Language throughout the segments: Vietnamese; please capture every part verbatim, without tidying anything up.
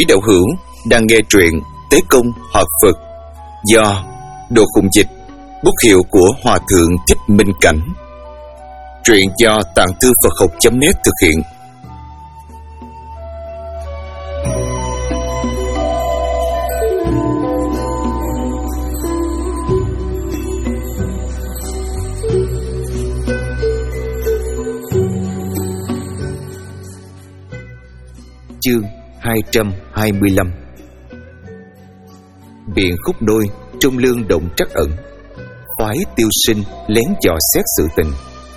Quý đạo hữu đang nghe truyện Tế Công Hợp Phật do Đồ Khùng Dịch, bút hiệu của Hòa Thượng Thích Minh Cảnh. Truyện do Tạng Thư Phật Học chấm net thực hiện. Chương hai trăm hai mươi lăm. Biện khúc đôi trung lương động trắc ẩn, phái tiêu sinh lén dò xét sự tình.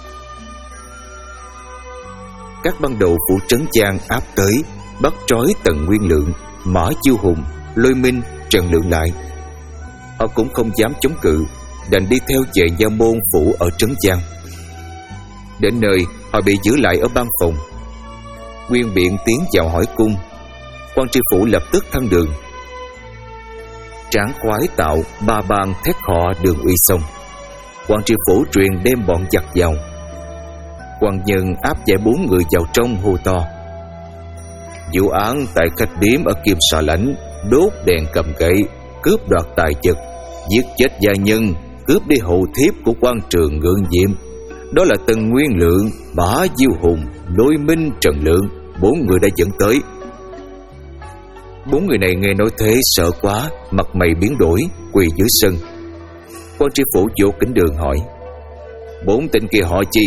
Các ban đầu phủ Trấn Giang áp tới, bắt trói Tần Nguyên Lượng, Mã Chiêu Hùng, Lôi Minh, Trần Lượng lại. Họ cũng không dám chống cự, đành đi theo về Nha Môn phủ ở Trấn Giang. Đến nơi họ bị giữ lại ở ban phòng. Nguyên Biện tiến vào hỏi cung. Quan tri phủ lập tức thăng đường. Tráng khoái tạo ba bang thét họ đường uy xong. Quan tri phủ truyền đem bọn giặc vào. Quan nhân áp giải bốn người vào trong hô to: vụ án tại khách điếm ở Kim Xà Lãnh, đốt đèn cầm gậy, cướp đoạt tài vật, giết chết gia nhân, cướp đi hầu thiếp của quan trường Ngưỡng Diệm. Đó là Tần Nguyên Lượng, Mã Diêu Hùng, Lôi Minh, Trần Lượng. Bốn người đã dẫn tới. Bốn người này nghe nói thế sợ quá, mặt mày biến đổi, quỳ dưới sân. Quan tri phủ vô kính đường hỏi: bốn tên kia họ chi?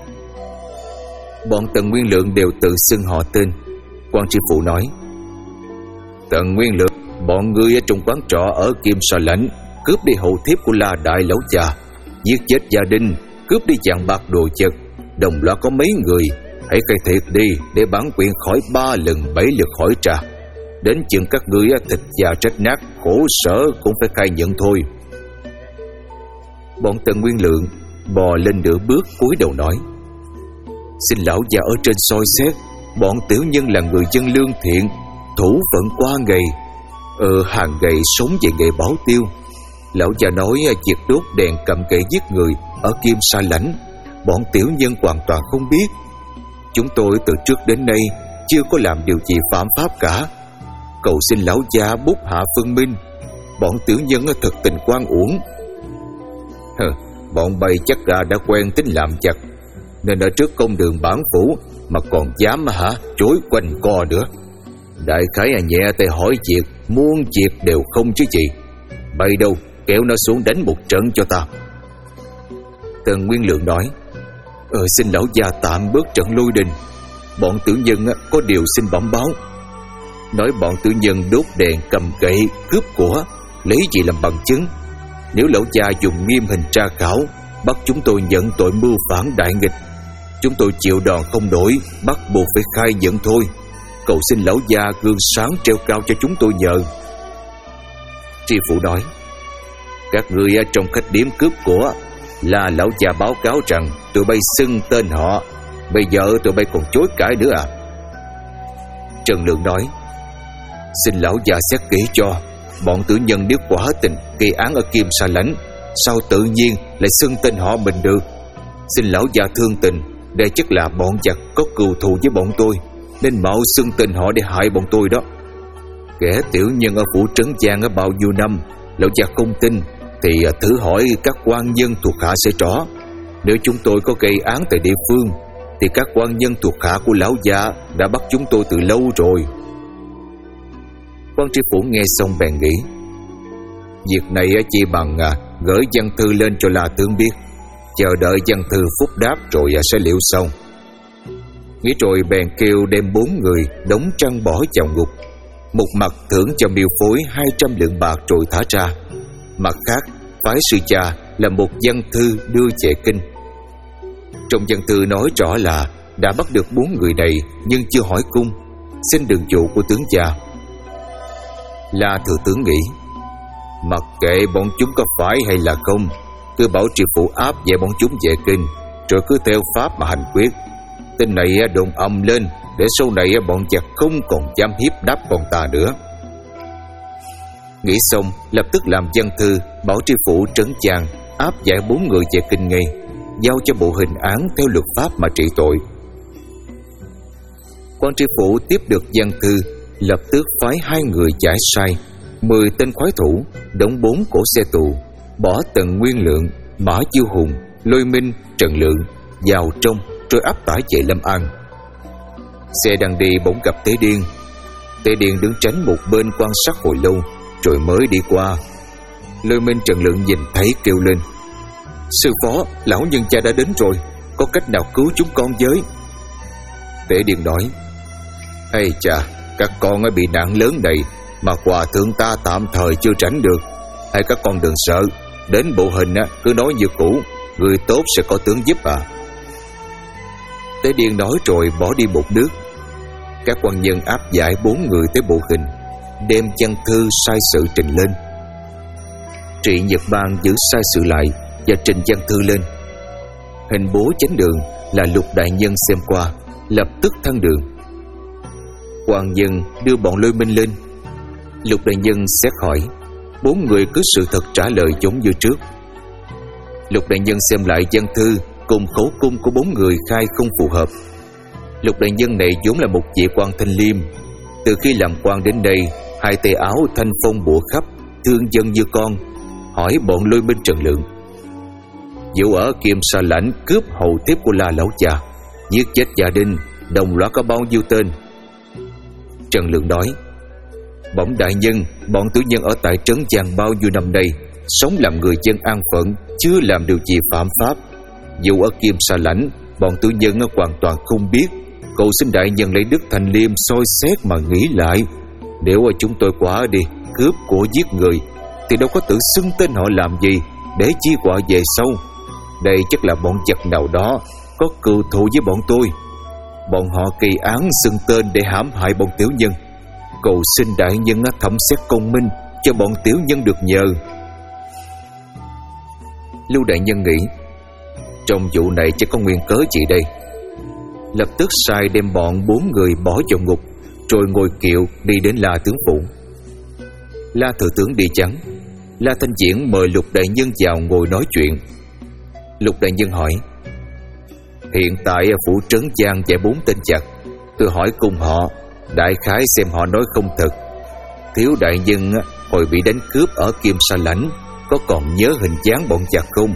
Bọn Tần Nguyên Lượng đều tự xưng họ tên. Quan tri phủ nói: Tần Nguyên Lượng, bọn ngươi ở trong quán trọ ở Kim Xà Lãnh, cướp đi hậu thiếp của La Đại lão già, giết chết gia đình, cướp đi vàng bạc đồ vật, đồng loạt có mấy người. Hãy khai thiệt đi, để bản quyền khỏi ba lần bảy lượt hỏi trả. Đến chừng các ngươi thịt già rách nát, khổ sở cũng phải khai nhận thôi. Bọn Tần Nguyên Lượng bò lên nửa bước, cúi đầu nói: xin lão già ở trên soi xét, bọn tiểu nhân là người dân lương thiện, thủ phận qua ngày, ờ, hàng ngày sống về nghề bảo tiêu. Lão già nói việc đốt đèn cầm gậy giết người ở Kim Sa Lãnh, bọn tiểu nhân hoàn toàn không biết. Chúng tôi từ trước đến nay chưa có làm điều gì phạm pháp cả. Cầu xin lão gia bút hạ phân minh, bọn tiểu nhân thật tình oan uổng. Hừ, bọn bay chắc là đã quen tính làm chặt, nên ở trước công đường bản phủ mà còn dám hả chối quanh co nữa. Đại khái à nhẹ tay hỏi việc, muôn việc đều không chứ gì. Bay đâu, kéo nó xuống đánh một trận cho ta. Tần Nguyên Lượng nói: Ờ xin lão gia tạm bớt trận Lôi Đình, bọn tiểu nhân có điều xin bẩm báo. Nói bọn tiểu nhân đốt đèn cầm gậy cướp của, lấy gì làm bằng chứng? Nếu lão gia dùng nghiêm hình tra khảo, bắt chúng tôi nhận tội mưu phản đại nghịch, chúng tôi chịu đòn không nổi, bắt buộc phải khai nhận thôi. Cầu xin lão gia gương sáng treo cao cho chúng tôi nhờ. Tri phủ nói: các ngươi ở trong khách điếm cướp của, là lão già báo cáo rằng tụi bay xưng tên họ, bây giờ tụi bay còn chối cãi nữa à? Trần Lượng nói: xin lão già xét kỹ cho, bọn tử nhân nếu quả tình gây án ở Kim Sa Lãnh, sao tự nhiên lại xưng tên họ mình được? Xin lão già thương tình, đây chắc là bọn giặc có cừu thù với bọn tôi, nên mạo xưng tên họ để hại bọn tôi đó. Kẻ tiểu nhân ở phủ Trấn Giang ở bao nhiêu năm, lão già không tin thì thử hỏi các quan nhân thuộc hạ sẽ rõ. Nếu chúng tôi có gây án tại địa phương, thì các quan nhân thuộc hạ của lão già đã bắt chúng tôi từ lâu rồi. Quan tri phủ nghe xong bèn nghĩ: việc này chỉ bằng à, gửi văn thư lên cho La Tướng biết, chờ đợi văn thư phúc đáp rồi sẽ liệu xong. Nghĩ rồi bèn kêu đem bốn người đóng trăng bỏ vào ngục. Một mặt thưởng cho Miêu Phối hai trăm lượng bạc rồi thả ra, mặt khác phái sư cha là một văn thư đưa về kinh. Trong văn thư nói rõ là đã bắt được bốn người này nhưng chưa hỏi cung, xin đường dụ của tướng cha. La thừa tướng nghĩ: mặc kệ bọn chúng có phải hay là không, cứ bảo tri phủ áp về bọn chúng về kinh, rồi cứ theo pháp mà hành quyết. Tin này đồn ầm lên, để sau này bọn giặc không còn dám hiếp đáp con ta nữa. Nghĩ xong lập tức làm văn thư bảo tri phủ Trấn Giang áp giải bốn người về kinh ngay, giao cho bộ hình án theo luật pháp mà trị tội. Quan tri phủ tiếp được văn thư lập tức phái hai người giải sai mười tên khoái thủ, đóng bốn cỗ xe tù, bỏ Tần Nguyên Lượng, Mã Chiêu Hùng, Lôi Minh, Trần Lượng vào trong, rồi áp tải về Lâm An. Xe đang đi bỗng gặp Tế Điên. Tế Điên đứng tránh một bên quan sát hồi lâu, rồi mới đi qua. Lôi Minh, Trần Lượng nhìn thấy kêu lên: "Sư phó, lão nhân cha đã đến rồi, có cách nào cứu chúng con với?" Tế Điên nói: "Ây chà, các con ấy bị nạn lớn này mà hòa thượng ta tạm thời chưa tránh được. Hay các con đừng sợ, đến bộ hình á, cứ nói như cũ, người tốt sẽ có tướng giúp à." Tế Điên nói rồi bỏ đi một nước. Các quan nhân áp giải bốn người tới bộ hình, đem văn thư sai sự trình lên. Trị Nhật Bang giữ sai sự lại và trình văn thư lên. Hình bố chánh đường là Lục đại nhân xem qua, lập tức thăng đường. Quan nhân đưa bọn Lôi Minh lên. Lục đại nhân xét hỏi, bốn người cứ sự thật trả lời giống như trước. Lục đại nhân xem lại văn thư cùng khẩu cung của bốn người khai không phù hợp. Lục đại nhân này vốn là một vị quan thanh liêm, từ khi làm quan đến đây, hai tay áo thanh phong bủa khắp, thương dân như con. Hỏi bọn Lôi Minh, Trần Lượng: "Vụ ở Kim Sa Lãnh cướp hầu thiếp của La lão già, giết chết gia đình, đồng loạt có bao nhiêu tên?" Trần Lượng nói: "Bẩm đại nhân, bọn tiểu nhân ở tại trấn Giang bao nhiêu năm nay, sống làm người dân an phận, chưa làm điều gì phạm pháp. Dù ở Kim Sa Lãnh, bọn tiểu nhân hoàn toàn không biết. Cầu xin đại nhân lấy đức thành liêm soi xét mà nghĩ lại. Nếu chúng tôi quá đi cướp của giết người, thì đâu có tự xưng tên họ làm gì, để chi họa về sau. Đây chắc là bọn giặc nào đó có cừu thù với bọn tôi. Bọn họ kỳ án xưng tên để hãm hại bọn tiểu nhân. Cầu xin đại nhân thẩm xét công minh, cho bọn tiểu nhân được nhờ." Lưu đại nhân nghĩ, trong vụ này chắc có nguyên cớ gì đây. Lập tức sai đem bọn bốn người bỏ vào ngục, rồi ngồi kiệu đi đến La tướng phủ. La thừa tướng đi chắn. La Thanh Diễn mời Lục đại nhân vào ngồi nói chuyện. Lục đại nhân hỏi: "Hiện tại phủ trấn Giang chạy bốn tên giặc, tôi hỏi cùng họ, đại khái xem họ nói không thật. Thiếu đại nhân hồi bị đánh cướp ở Kim Sa Lãnh, có còn nhớ hình dáng bọn giặc không?"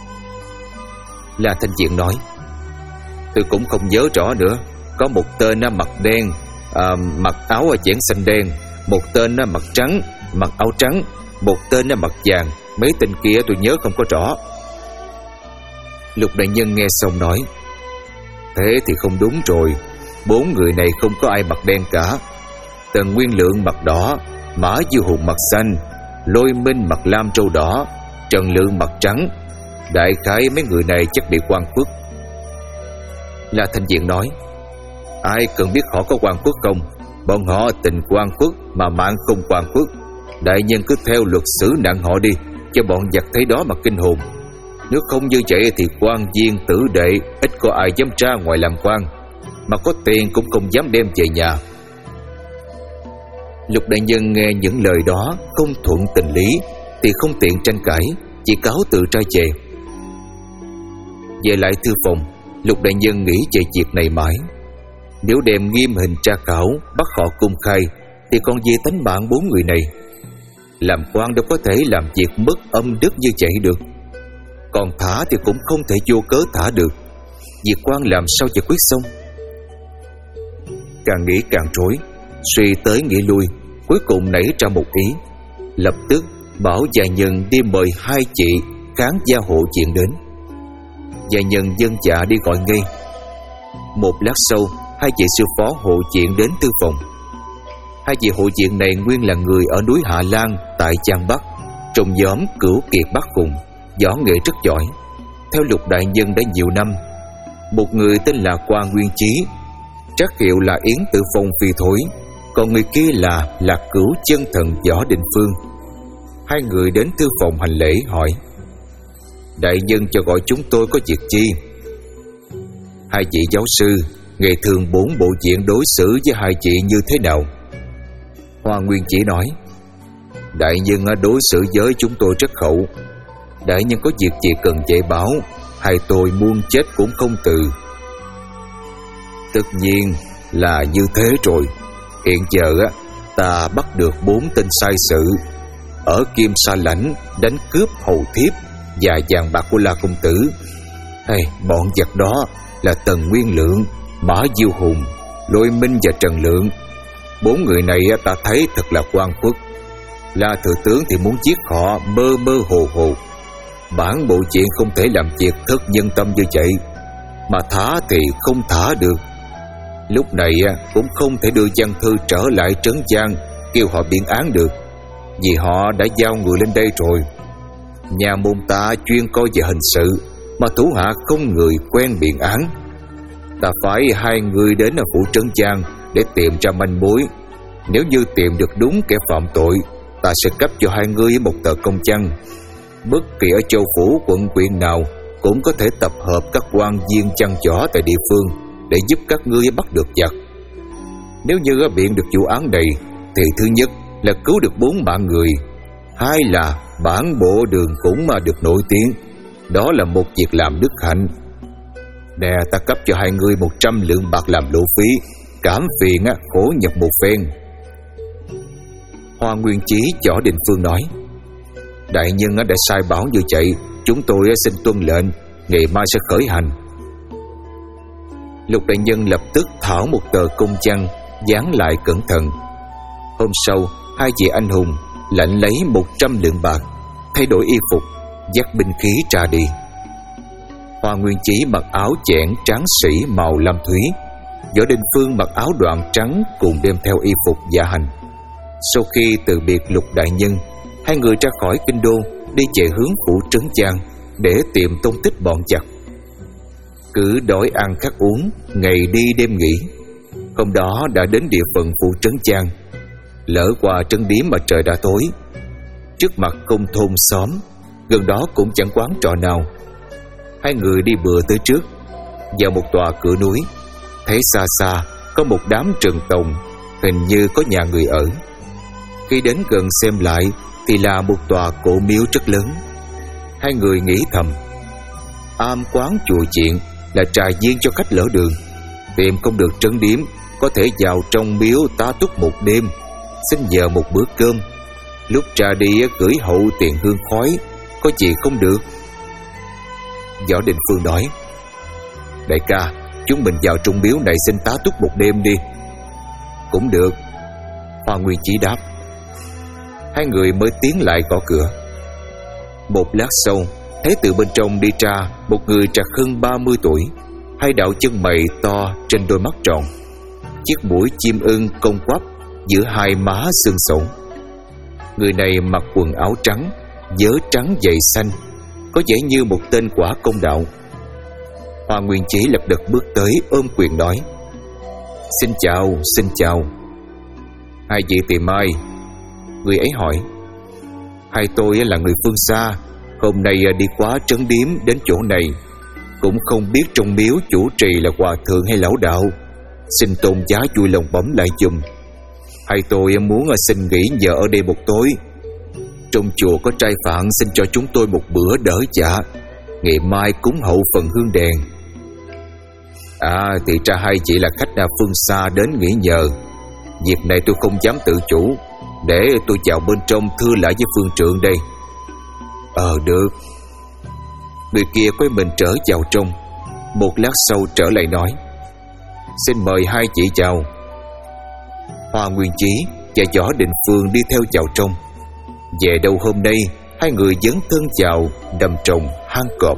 La Thanh Diện nói: "Tôi cũng không nhớ rõ nữa. Có một tên mặc đen, à, mặc áo chẽn xanh đen, một tên mặc trắng, mặc áo trắng, một tên mặc vàng. Mấy tên kia tôi nhớ không có rõ." Lục đại nhân nghe xong nói: "Thế thì không đúng rồi. Bốn người này không có ai mặc đen cả. Tần Nguyên Lượng mặc đỏ, Mã Dư Hùng mặc xanh, Lôi Minh mặc lam trâu đỏ, Trần Lượng mặc trắng. Đại khái mấy người này chắc bị oan khuất." La Thanh Diện nói: "Ai cần biết họ có oan khuất không? Bọn họ tình oan khuất mà mạng không oan khuất. Đại nhân cứ theo luật xử nặng họ đi, cho bọn giặc thấy đó mà kinh hồn. Nếu không như vậy thì quan viên tử đệ ít có ai dám ra ngoài làm quan, mà có tiền cũng không dám đem về nhà." Lục đại nhân nghe những lời đó không thuận tình lý thì không tiện tranh cãi, chỉ cáo từ ra về. Về lại thư phòng, Lục đại nhân nghĩ về việc này mãi. Nếu đem nghiêm hình tra khảo, bắt họ công khai, thì còn gì tánh mạng bốn người này. Làm quan đâu có thể làm việc mất âm đức như vậy được. Còn thả thì cũng không thể vô cớ thả được. Việc quan làm sao giải quyết xong? Càng nghĩ càng rối, suy tới nghĩ lui, cuối cùng nảy ra một ý. Lập tức bảo gia nhân đi mời hai chị kháng gia hộ chuyện đến. Gia nhân dân dạ đi gọi ngay. Một lát sau, hai vị sư phó hộ chuyện đến thư phòng. Hai vị hộ chuyện này nguyên là người ở núi Hạ Lan tại Giang Bắc, trong nhóm Cửu Kiệt Bắc Cùng, võ nghệ rất giỏi, theo Lục đại nhân đã nhiều năm. Một người tên là Quan Nguyên Chí, trắc hiệu là Yến Tử Phong Phi Thối, còn người kia là Lạc Cửu Chân Thần Võ Đình Phương. Hai người đến thư phòng hành lễ hỏi: "Đại nhân cho gọi chúng tôi có việc chi?" Hai vị giáo sư, ngày thường bốn bộ diện đối xử với hai chị như thế nào? Hoa Nguyên Chỉ nói: "Đại nhân đối xử với chúng tôi rất hậu. Đại nhân có việc gì cần dạy bảo, hai tôi muốn chết cũng không từ." "Tất nhiên là như thế rồi. Hiện giờ á, ta bắt được bốn tên sai sự ở Kim Sa Lãnh đánh cướp hầu thiếp và vàng bạc của La công tử. Hey, bọn giặc đó là Tần Nguyên Lượng, Mã Diêu Hùng, Lôi Minh và Trần Lượng. Bốn người này ta thấy thật là oan khuất. La thừa tướng thì muốn giết họ mơ mơ hồ hồ. Bản bộ chuyện không thể làm việc thất nhân tâm như vậy, mà thả thì không thả được. Lúc này cũng không thể đưa Văn Thư trở lại Trấn Giang kêu họ biện án được, vì họ đã giao người lên đây rồi. Nhà môn ta chuyên coi về hình sự, mà thủ hạ không người quen biện án. Ta phải hai người đến ở phủ Trấn Giang để tìm ra manh mối. Nếu như tìm được đúng kẻ phạm tội, ta sẽ cấp cho hai người một tờ công văn. Bất kỳ ở châu phủ quận huyện nào cũng có thể tập hợp các quan viên chăn chó tại địa phương để giúp các ngươi bắt được giặc. Nếu như biện được vụ án này thì thứ nhất là cứu được bốn mạng người, hai là bản bộ đường cũng mà được nổi tiếng. Đó là một việc làm đức hạnh. Nè, ta cấp cho hai người một trăm lượng bạc làm lộ phí, cảm phiền á, khổ nhọc một phen. Hoa Nguyên Chí Võ Định Phương nói: đại nhân đã sai bảo như vậy, chúng tôi xin tuân lệnh, ngày mai sẽ khởi hành. Lục đại nhân lập tức thảo một tờ công văn, dán lại cẩn thận. Hôm sau, hai vị anh hùng lãnh lấy một trăm lượng bạc, thay đổi y phục, dắt binh khí ra đi. Hoa Nguyên Chí mặc áo chẽn tráng sĩ màu lam thúy, Võ Định Phương mặc áo đoạn trắng cùng đem theo y phục dạ hành. Sau khi từ biệt Lục đại nhân, hai người ra khỏi kinh đô, đi chạy hướng phủ Trấn Giang để tìm tung tích bọn giặc. Cứ đói ăn khát uống, ngày đi đêm nghỉ. Hôm đó đã đến địa phận phủ Trấn Giang. Lỡ qua trấn điếm mà trời đã tối. Trước mặt không thôn xóm, gần đó cũng chẳng quán trọ nào. Hai người đi bừa tới trước, vào một tòa cửa núi. Thấy xa xa có một đám rừng tùng, hình như có nhà người ở. Khi đến gần xem lại thì là một tòa cổ miếu rất lớn. Hai người nghĩ thầm: am quán chùa chiện là trà viên cho khách lỡ đường, tìm không được trấn điếm, có thể vào trong miếu tá túc một đêm, xin nhờ một bữa cơm. Lúc ra đi gửi hậu tiền hương khói, có gì không được? Võ Định Phương nói: đại ca, chúng mình vào trong miếu này xin tá túc một đêm đi. Cũng được, Hoa Nguyên Chí đáp. Hai người mới tiến lại gõ cửa. Một lát sau, thấy từ bên trong đi ra một người trạc hơn ba mươi tuổi, hai đạo chân mày to trên đôi mắt tròn, chiếc mũi chim ưng cong quắp giữa hai má xương sẩu. Người này mặc quần áo trắng, vớ trắng giày xanh, có vẻ như một tên quả công đạo. Hoa Nguyên Chí lập tức bước tới ôm quyền nói: xin chào, xin chào. Hai vị tìm ai? Người ấy hỏi. Hai tôi là người phương xa, hôm nay đi qua trấn điếm đến chỗ này, cũng không biết trong miếu chủ trì là hòa thượng hay lão đạo, xin tôn giá vui lòng bấm lại giùm. Hai tôi muốn xin nghỉ nhờ ở đây một tối. Trong chùa có trai phạn xin cho chúng tôi một bữa đỡ dạ, ngày mai cúng hậu phần hương đèn. À, thì ra hai chị là khách phương xa đến nghỉ nhờ. Dịp này tôi không dám tự chủ, để tôi vào bên trong thưa lại với phương trượng đây. Ờ được. Người kia quay mình trở vào trong. Một lát sau trở lại nói: xin mời hai chị chào. Hoa Nguyên Chí và Võ Định Phương đi theo vào trong. Về đâu hôm nay, hai người dấn thân vào đầm trồng hang cọp.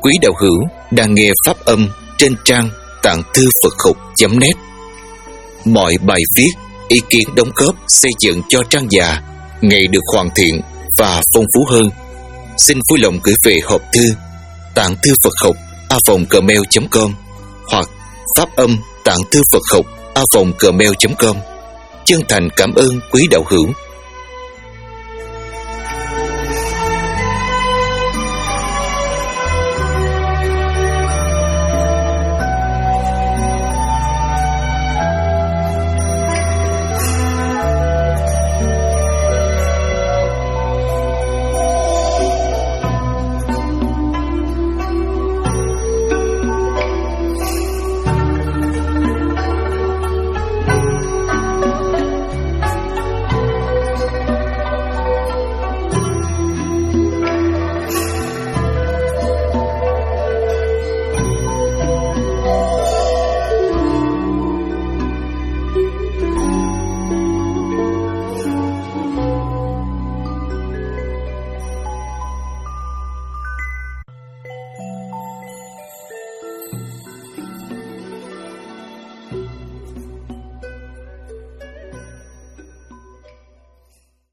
quý đạo hữu đang nghe pháp âm trên trang tạng thư Phật học chấm net. Mọi bài viết, ý kiến đóng góp xây dựng cho trang già ngày được hoàn thiện và phong phú hơn. Xin vui lòng gửi về hộp thư tạng thư Phật học a vòng gmail chấm com hoặc pháp âm tạng thư Phật học a vòng gmail chấm com. Chân thành cảm ơn quý đạo hữu.